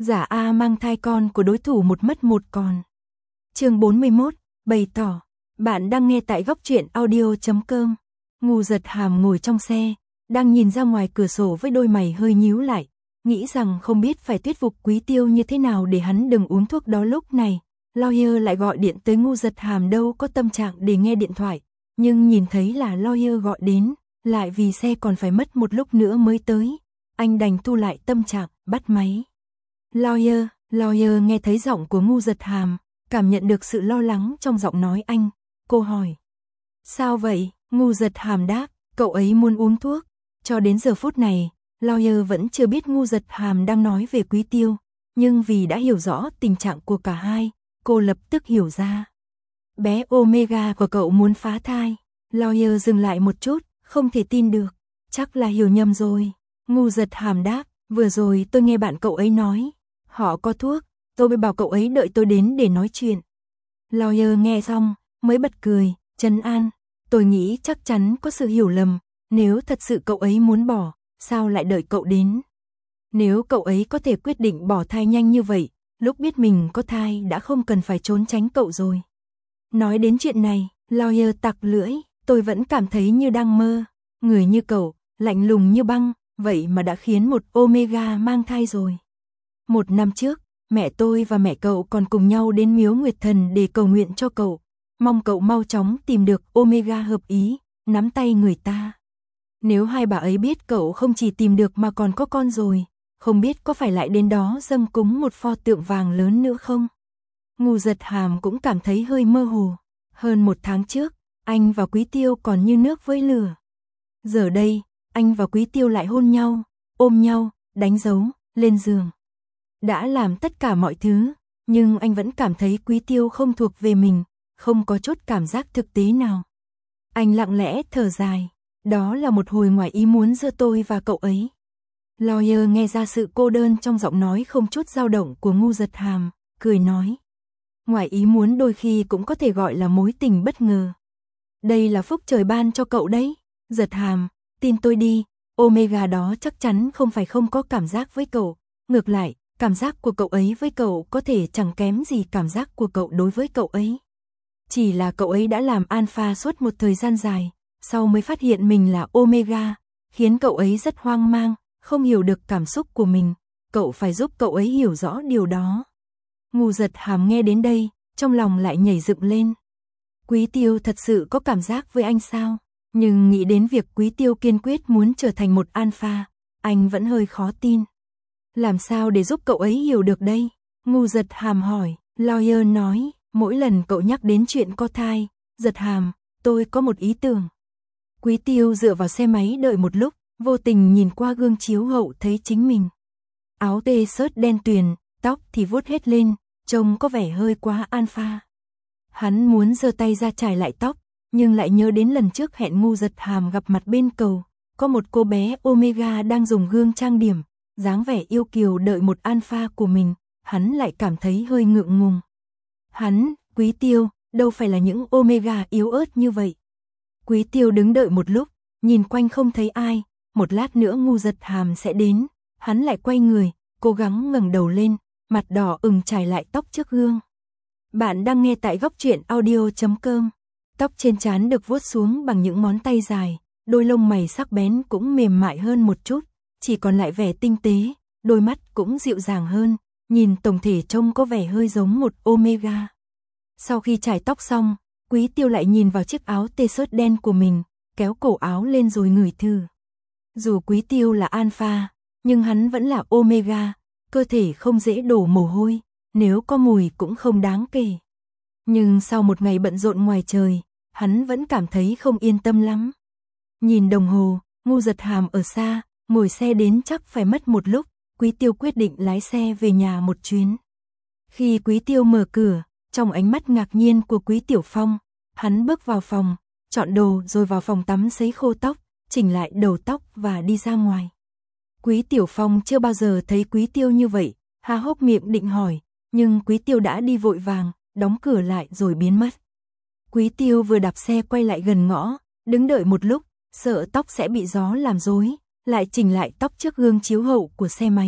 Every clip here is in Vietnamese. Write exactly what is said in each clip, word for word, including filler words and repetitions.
Giả A mang thai con của đối thủ một mất một còn. Chương bốn mươi mốt, bày tỏ. Bạn đang nghe tại góc truyện audio chấm com. Ngu Giật Hàm ngồi trong xe, đang nhìn ra ngoài cửa sổ với đôi mày hơi nhíu lại, nghĩ rằng không biết phải thuyết phục Quý Tiêu như thế nào để hắn đừng uống thuốc đó. Lúc này, lawyer lại gọi điện tới. Ngu Giật Hàm đâu có tâm trạng để nghe điện thoại, nhưng nhìn thấy là lawyer gọi đến, lại vì xe còn phải mất một lúc nữa mới tới, anh đành thu lại tâm trạng, bắt máy. Lawyer, lawyer nghe thấy giọng của Ngu Giật Hàm, cảm nhận được sự lo lắng trong giọng nói anh. Cô hỏi. Sao vậy? Ngu Giật Hàm đáp, cậu ấy muốn uống thuốc. Cho đến giờ phút này, lawyer vẫn chưa biết Ngu Giật Hàm đang nói về Quý Tiêu, nhưng vì đã hiểu rõ tình trạng của cả hai, cô lập tức hiểu ra. Bé Omega của cậu muốn phá thai. Lawyer dừng lại một chút, không thể tin được. Chắc là hiểu nhầm rồi. Ngu Giật Hàm đáp, vừa rồi tôi nghe bạn cậu ấy nói, họ có thuốc, tôi mới bảo cậu ấy đợi tôi đến để nói chuyện. Lawyer nghe xong, mới bật cười, trấn an, tôi nghĩ chắc chắn có sự hiểu lầm, nếu thật sự cậu ấy muốn bỏ, sao lại đợi cậu đến? Nếu cậu ấy có thể quyết định bỏ thai nhanh như vậy, lúc biết mình có thai đã không cần phải trốn tránh cậu rồi. Nói đến chuyện này, lawyer tặc lưỡi, tôi vẫn cảm thấy như đang mơ, người như cậu, lạnh lùng như băng, vậy mà đã khiến một Omega mang thai rồi. Một năm trước, mẹ tôi và mẹ cậu còn cùng nhau đến miếu Nguyệt Thần để cầu nguyện cho cậu, mong cậu mau chóng tìm được Omega hợp ý, nắm tay người ta. Nếu hai bà ấy biết cậu không chỉ tìm được mà còn có con rồi, không biết có phải lại đến đó dâng cúng một pho tượng vàng lớn nữa không? Ngu Giật Hàm cũng cảm thấy hơi mơ hồ. Hơn một tháng trước, anh và Quý Tiêu còn như nước với lửa. Giờ đây, anh và Quý Tiêu lại hôn nhau, ôm nhau, đánh dấu, lên giường. Đã làm tất cả mọi thứ, nhưng anh vẫn cảm thấy Quý Tiêu không thuộc về mình, không có chút cảm giác thực tế nào. Anh lặng lẽ thở dài, đó là một hồi ngoài ý muốn giữa tôi và cậu ấy. Lawyer nghe ra sự cô đơn trong giọng nói không chút dao động của Ngu Giật Hàm, cười nói. Ngoài ý muốn đôi khi cũng có thể gọi là mối tình bất ngờ. Đây là phúc trời ban cho cậu đấy. Giật Hàm, tin tôi đi, Omega đó chắc chắn không phải không có cảm giác với cậu. Ngược lại, cảm giác của cậu ấy với cậu có thể chẳng kém gì cảm giác của cậu đối với cậu ấy. Chỉ là cậu ấy đã làm alpha suốt một thời gian dài, sau mới phát hiện mình là Omega, khiến cậu ấy rất hoang mang, không hiểu được cảm xúc của mình. Cậu phải giúp cậu ấy hiểu rõ điều đó. Ngu Giật Hàm nghe đến đây, trong lòng lại nhảy dựng lên. Quý Tiêu thật sự có cảm giác với anh sao? Nhưng nghĩ đến việc Quý Tiêu kiên quyết muốn trở thành một alpha, anh vẫn hơi khó tin. Làm sao để giúp cậu ấy hiểu được đây? Ngu Giật Hàm hỏi. Lawyer nói, mỗi lần cậu nhắc đến chuyện có thai, Giật Hàm, tôi có một ý tưởng. Quý Tiêu dựa vào xe máy đợi một lúc, vô tình nhìn qua gương chiếu hậu thấy chính mình. Áo t-shirt đen tuyền, tóc thì vuốt hết lên, trông có vẻ hơi quá alpha. Hắn muốn giơ tay ra chải lại tóc, nhưng lại nhớ đến lần trước hẹn Ngu Giật Hàm gặp mặt bên cầu, có một cô bé Omega đang dùng gương trang điểm, dáng vẻ yêu kiều đợi một alpha của mình, hắn lại cảm thấy hơi ngượng ngùng. Hắn, Quý Tiêu, đâu phải là những Omega yếu ớt như vậy. Quý Tiêu đứng đợi một lúc, nhìn quanh không thấy ai, một lát nữa Ngu Giật Hàm sẽ đến, hắn lại quay người, cố gắng ngẩng đầu lên, mặt đỏ ửng chải lại tóc trước gương. Bạn đang nghe tại góc truyện audio chấm com. Tóc trên trán được vuốt xuống bằng những ngón tay dài, đôi lông mày sắc bén cũng mềm mại hơn một chút, chỉ còn lại vẻ tinh tế, đôi mắt cũng dịu dàng hơn, nhìn tổng thể trông có vẻ hơi giống một Omega. Sau khi chải tóc xong, Quý Tiêu lại nhìn vào chiếc áo t-shirt đen của mình, kéo cổ áo lên rồi ngửi thử. Dù Quý Tiêu là alpha, nhưng hắn vẫn là Omega, cơ thể không dễ đổ mồ hôi, nếu có mùi cũng không đáng kể. Nhưng sau một ngày bận rộn ngoài trời, hắn vẫn cảm thấy không yên tâm lắm. Nhìn đồng hồ, Ngu Giật Hàm ở xa, ngồi xe đến chắc phải mất một lúc, Quý Tiêu quyết định lái xe về nhà một chuyến. Khi Quý Tiêu mở cửa, trong ánh mắt ngạc nhiên của Quý Tiểu Phong, hắn bước vào phòng, chọn đồ rồi vào phòng tắm sấy khô tóc, chỉnh lại đầu tóc và đi ra ngoài. Quý Tiểu Phong chưa bao giờ thấy Quý Tiêu như vậy, há hốc miệng định hỏi, nhưng Quý Tiêu đã đi vội vàng, đóng cửa lại rồi biến mất. Quý Tiêu vừa đạp xe quay lại gần ngõ, đứng đợi một lúc, sợ tóc sẽ bị gió làm rối, lại chỉnh lại tóc trước gương chiếu hậu của xe máy,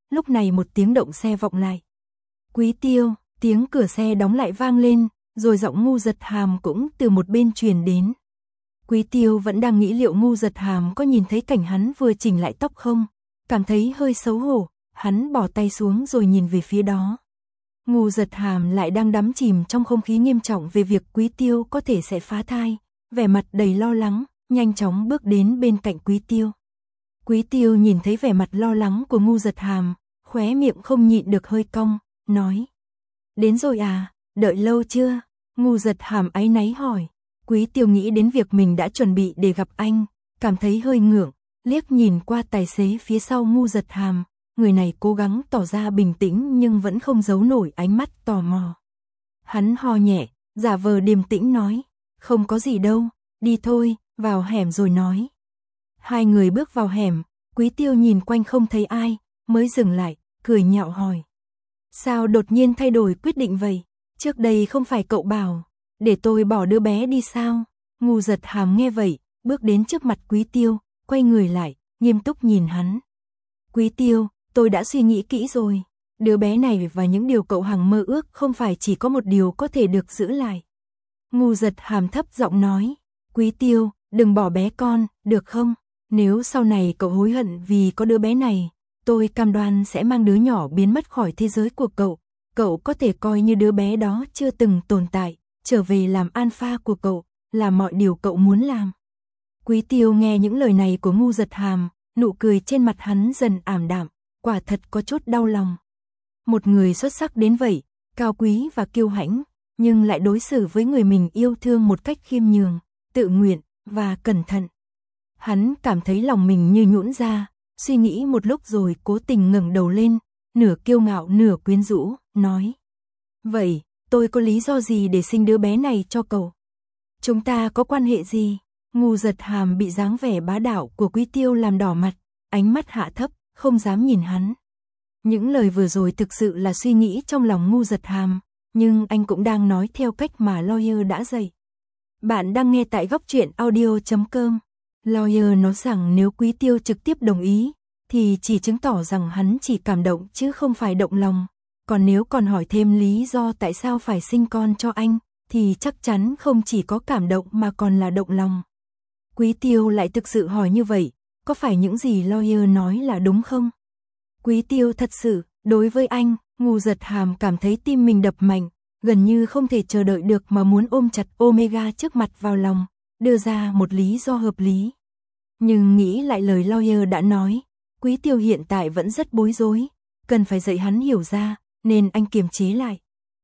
lúc này một tiếng động xe vọng lại. Quý Tiêu, tiếng cửa xe đóng lại vang lên, rồi giọng Ngu Giật Hàm cũng từ một bên truyền đến. Quý Tiêu vẫn đang nghĩ liệu Ngu Giật Hàm có nhìn thấy cảnh hắn vừa chỉnh lại tóc không, cảm thấy hơi xấu hổ, hắn bỏ tay xuống rồi nhìn về phía đó. Ngu Giật Hàm lại đang đắm chìm trong không khí nghiêm trọng về việc Quý Tiêu có thể sẽ phá thai, vẻ mặt đầy lo lắng, nhanh chóng bước đến bên cạnh Quý Tiêu. Quý Tiêu nhìn thấy vẻ mặt lo lắng của Ngu Giật Hàm, khóe miệng không nhịn được hơi cong, nói: "Đến rồi à, đợi lâu chưa?" Ngu Giật Hàm áy náy hỏi. Quý Tiêu nghĩ đến việc mình đã chuẩn bị để gặp anh, cảm thấy hơi ngượng, liếc nhìn qua tài xế phía sau Ngu Giật Hàm, người này cố gắng tỏ ra bình tĩnh nhưng vẫn không giấu nổi ánh mắt tò mò. Hắn ho nhẹ, giả vờ điềm tĩnh nói: "Không có gì đâu, đi thôi, vào hẻm rồi nói." Hai người bước vào hẻm, Quý Tiêu nhìn quanh không thấy ai, mới dừng lại, cười nhạo hỏi: "Sao đột nhiên thay đổi quyết định vậy? Trước đây không phải cậu bảo để tôi bỏ đứa bé đi sao?" Ngu Giật Hàm nghe vậy, bước đến trước mặt Quý Tiêu, quay người lại, nghiêm túc nhìn hắn. "Quý Tiêu, tôi đã suy nghĩ kỹ rồi. Đứa bé này và những điều cậu hằng mơ ước không phải chỉ có một điều có thể được giữ lại." Ngu Giật Hàm thấp giọng nói: "Quý Tiêu, đừng bỏ bé con, được không? Nếu sau này cậu hối hận vì có đứa bé này, tôi cam đoan sẽ mang đứa nhỏ biến mất khỏi thế giới của cậu. Cậu có thể coi như đứa bé đó chưa từng tồn tại, trở về làm alpha của cậu, làm mọi điều cậu muốn làm." Quý Tiêu nghe những lời này của Ngu Giật Hàm, nụ cười trên mặt hắn dần ảm đạm, quả thật có chút đau lòng. Một người xuất sắc đến vậy, cao quý và kiêu hãnh, nhưng lại đối xử với người mình yêu thương một cách khiêm nhường, tự nguyện và cẩn thận. Hắn cảm thấy lòng mình như nhũn ra, suy nghĩ một lúc rồi cố tình ngẩng đầu lên, nửa kiêu ngạo nửa quyến rũ, nói: "Vậy, tôi có lý do gì để sinh đứa bé này cho cậu? Chúng ta có quan hệ gì?" Ngu Giật Hàm bị dáng vẻ bá đạo của Quý Tiêu làm đỏ mặt, ánh mắt hạ thấp, không dám nhìn hắn. Những lời vừa rồi thực sự là suy nghĩ trong lòng Ngu Giật Hàm, nhưng anh cũng đang nói theo cách mà Lawyer đã dạy. Bạn đang nghe tại góc truyện audio chấm com. Lawyer nói rằng nếu Quý Tiêu trực tiếp đồng ý, thì chỉ chứng tỏ rằng hắn chỉ cảm động chứ không phải động lòng. Còn nếu còn hỏi thêm lý do tại sao phải sinh con cho anh, thì chắc chắn không chỉ có cảm động mà còn là động lòng. Quý Tiêu lại thực sự hỏi như vậy, có phải những gì Lawyer nói là đúng không? Quý Tiêu thật sự, đối với anh, Ngu Giật Hàm cảm thấy tim mình đập mạnh, gần như không thể chờ đợi được mà muốn ôm chặt Omega trước mặt vào lòng, đưa ra một lý do hợp lý. Nhưng nghĩ lại lời Lawyer đã nói, Quý Tiêu hiện tại vẫn rất bối rối, cần phải dạy hắn hiểu ra, nên anh kiềm chế lại.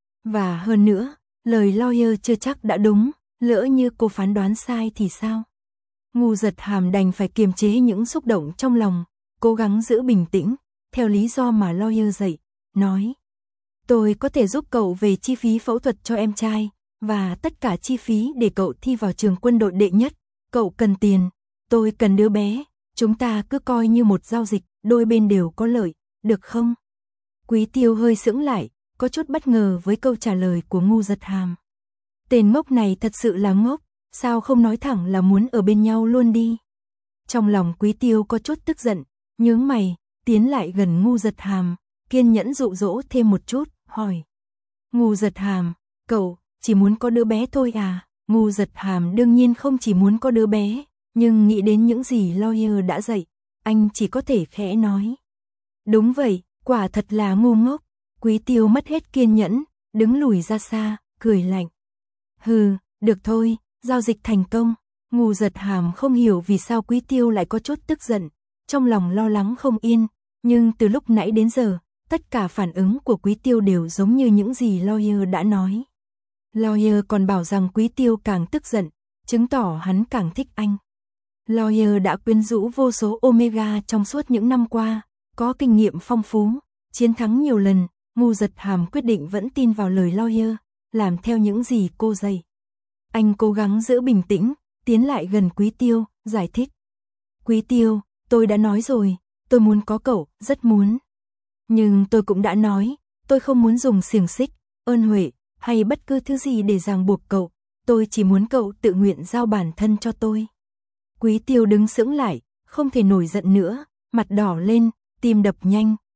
Và hơn nữa, lời Lawyer chưa chắc đã đúng, lỡ như cô phán đoán sai thì sao? Ngu Giật Hàm đành phải kiềm chế những xúc động trong lòng, cố gắng giữ bình tĩnh, theo lý do mà Lawyer dạy, nói: "Tôi có thể giúp cậu về chi phí phẫu thuật cho em trai, và tất cả chi phí để cậu thi vào trường quân đội đệ nhất. Cậu cần tiền, tôi cần đứa bé, chúng ta cứ coi như một giao dịch, đôi bên đều có lợi, được không?" Quý Tiêu hơi sững lại, có chút bất ngờ với câu trả lời của Ngu Giật Hàm. Tên ngốc này thật sự là ngốc, sao không nói thẳng là muốn ở bên nhau luôn đi. Trong lòng Quý Tiêu có chút tức giận, nhướng mày, tiến lại gần Ngu Giật Hàm, kiên nhẫn dụ dỗ thêm một chút, hỏi: "Ngu Giật Hàm, cậu chỉ muốn có đứa bé thôi à?" Ngu Giật Hàm đương nhiên không chỉ muốn có đứa bé, nhưng nghĩ đến những gì Lawyer đã dạy, anh chỉ có thể khẽ nói: "Đúng vậy, quả thật là ngu ngốc." Quý Tiêu mất hết kiên nhẫn, đứng lùi ra xa, cười lạnh: "Hừ, được thôi, giao dịch thành công." Ngu Giật Hàm không hiểu vì sao Quý Tiêu lại có chút tức giận, trong lòng lo lắng không yên, nhưng từ lúc nãy đến giờ, tất cả phản ứng của Quý Tiêu đều giống như những gì Lawyer đã nói. Lawyer còn bảo rằng Quý Tiêu càng tức giận, chứng tỏ hắn càng thích anh. Lawyer đã quyến rũ vô số Omega trong suốt những năm qua, có kinh nghiệm phong phú, chiến thắng nhiều lần. Ngu Giật Hàm quyết định vẫn tin vào lời Lawyer, làm theo những gì cô dạy. Anh cố gắng giữ bình tĩnh, tiến lại gần Quý Tiêu, giải thích: "Quý Tiêu, tôi đã nói rồi, tôi muốn có cậu, rất muốn. Nhưng tôi cũng đã nói, tôi không muốn dùng xiềng xích, ơn huệ, hay bất cứ thứ gì để ràng buộc cậu, tôi chỉ muốn cậu tự nguyện giao bản thân cho tôi." Quý Tiêu đứng sững lại, không thể nổi giận nữa, mặt đỏ lên, tim đập nhanh,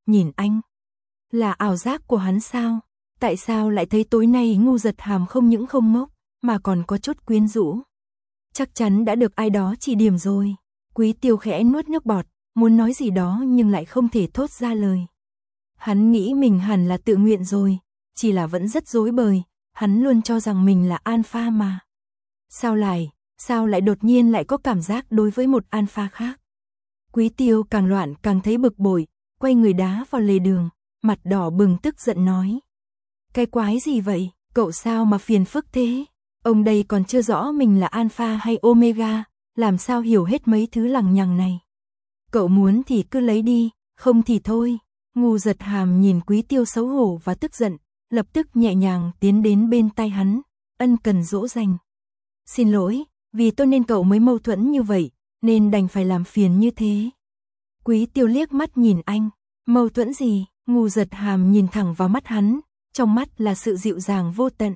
nhìn anh. Là ảo giác của hắn sao? Tại sao lại thấy tối nay Ngu Giật Hàm không những không ngốc, mà còn có chút quyến rũ? Chắc chắn đã được ai đó chỉ điểm rồi. Quý Tiêu khẽ nuốt nước bọt, muốn nói gì đó nhưng lại không thể thốt ra lời. Hắn nghĩ mình hẳn là tự nguyện rồi, chỉ là vẫn rất rối bời, hắn luôn cho rằng mình là alpha mà. Sao lại, sao lại đột nhiên lại có cảm giác đối với một alpha khác? Quý Tiêu càng loạn càng thấy bực bội, quay người đá vào lề đường, mặt đỏ bừng tức giận nói. Cái quái gì vậy, cậu sao mà phiền phức thế? Ông đây còn chưa rõ mình là alpha hay omega, làm sao hiểu hết mấy thứ lằng nhằng này. Cậu muốn thì cứ lấy đi, không thì thôi. Ngu Giật Hàm nhìn Quý Tiêu xấu hổ và tức giận, lập tức nhẹ nhàng tiến đến bên tai hắn, ân cần dỗ dành. Xin lỗi, vì tôi nên cậu mới mâu thuẫn như vậy, nên đành phải làm phiền như thế. Quý Tiêu liếc mắt nhìn anh, mâu thuẫn gì? Ngu Giật Hàm nhìn thẳng vào mắt hắn, trong mắt là sự dịu dàng vô tận.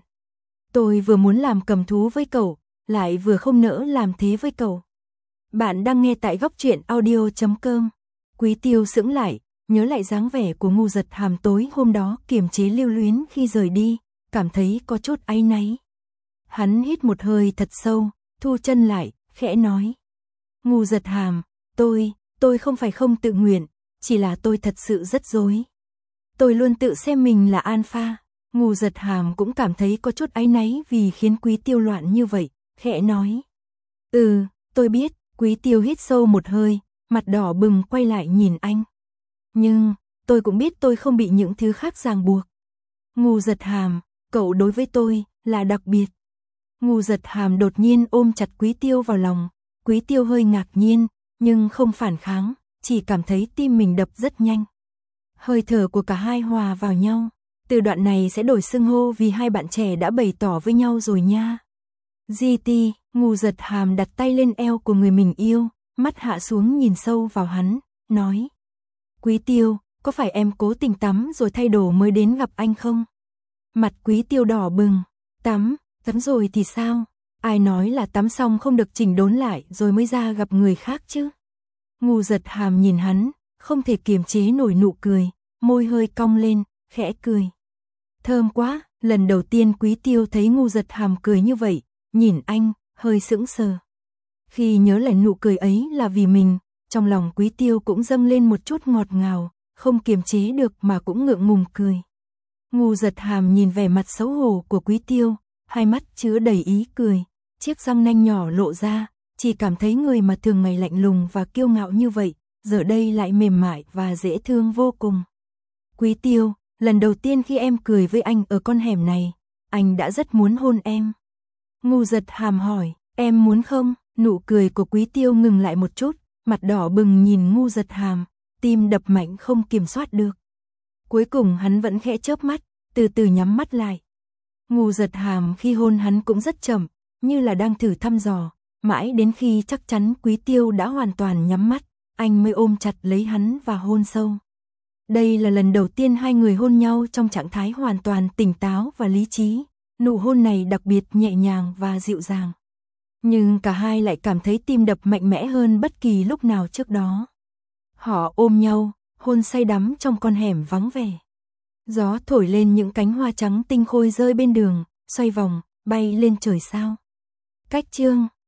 Tôi vừa muốn làm cầm thú với cậu, lại vừa không nỡ làm thế với cậu. Bạn đang nghe tại góc truyện audio chấm com. Quý Tiêu sững lại, nhớ lại dáng vẻ của Ngu Giật Hàm tối hôm đó kiềm chế lưu luyến khi rời đi, cảm thấy có chút áy náy. Hắn hít một hơi thật sâu, thu chân lại, khẽ nói. Ngu Giật Hàm, tôi, tôi không phải không tự nguyện, chỉ là tôi thật sự rất rối. Tôi luôn tự xem mình là alpha. Ngu Giật Hàm cũng cảm thấy có chút áy náy vì khiến Quý Tiêu loạn như vậy, khẽ nói. Ừ, tôi biết. Quý Tiêu hít sâu một hơi, mặt đỏ bừng quay lại nhìn anh. Nhưng, tôi cũng biết tôi không bị những thứ khác ràng buộc. Ngu Giật Hàm, cậu đối với tôi, là đặc biệt. Ngu Giật Hàm đột nhiên ôm chặt Quý Tiêu vào lòng. Quý Tiêu hơi ngạc nhiên, nhưng không phản kháng, chỉ cảm thấy tim mình đập rất nhanh. Hơi thở của cả hai hòa vào nhau. Từ đoạn này sẽ đổi xưng hô vì hai bạn trẻ đã bày tỏ với nhau rồi nha. giê tê, Ngu Giật Hàm đặt tay lên eo của người mình yêu, mắt hạ xuống nhìn sâu vào hắn, nói. Quý Tiêu, có phải em cố tình tắm rồi thay đồ mới đến gặp anh không? Mặt Quý Tiêu đỏ bừng, tắm, tắm rồi thì sao? Ai nói là tắm xong không được chỉnh đốn lại rồi mới ra gặp người khác chứ? Ngu Giật Hàm nhìn hắn, không thể kiềm chế nổi nụ cười, môi hơi cong lên, khẽ cười. Thơm quá, lần đầu tiên Quý Tiêu thấy Ngu Giật Hàm cười như vậy, nhìn anh, hơi sững sờ. Khi nhớ lại nụ cười ấy là vì mình, trong lòng Quý Tiêu cũng dâng lên một chút ngọt ngào, không kiềm chế được mà cũng ngượng ngùng cười. Ngu Giật Hàm nhìn vẻ mặt xấu hổ của Quý Tiêu, hai mắt chứa đầy ý cười, chiếc răng nanh nhỏ lộ ra, chỉ cảm thấy người mà thường ngày lạnh lùng và kiêu ngạo như vậy, giờ đây lại mềm mại và dễ thương vô cùng. Quý Tiêu, lần đầu tiên khi em cười với anh ở con hẻm này, anh đã rất muốn hôn em. Ngu Giật Hàm hỏi, em muốn không? Nụ cười của Quý Tiêu ngừng lại một chút, mặt đỏ bừng nhìn Ngu Giật Hàm, tim đập mạnh không kiểm soát được. Cuối cùng hắn vẫn khẽ chớp mắt, từ từ nhắm mắt lại. Ngu Giật Hàm khi hôn hắn cũng rất chậm, như là đang thử thăm dò, mãi đến khi chắc chắn Quý Tiêu đã hoàn toàn nhắm mắt, anh mới ôm chặt lấy hắn và hôn sâu. Đây là lần đầu tiên hai người hôn nhau trong trạng thái hoàn toàn tỉnh táo và lý trí, nụ hôn này đặc biệt nhẹ nhàng và dịu dàng. Nhưng cả hai lại cảm thấy tim đập mạnh mẽ hơn bất kỳ lúc nào trước đó. Họ ôm nhau, hôn say đắm trong con hẻm vắng vẻ. Gió thổi lên những cánh hoa trắng tinh khôi rơi bên đường, xoay vòng, bay lên trời sao. Cách chương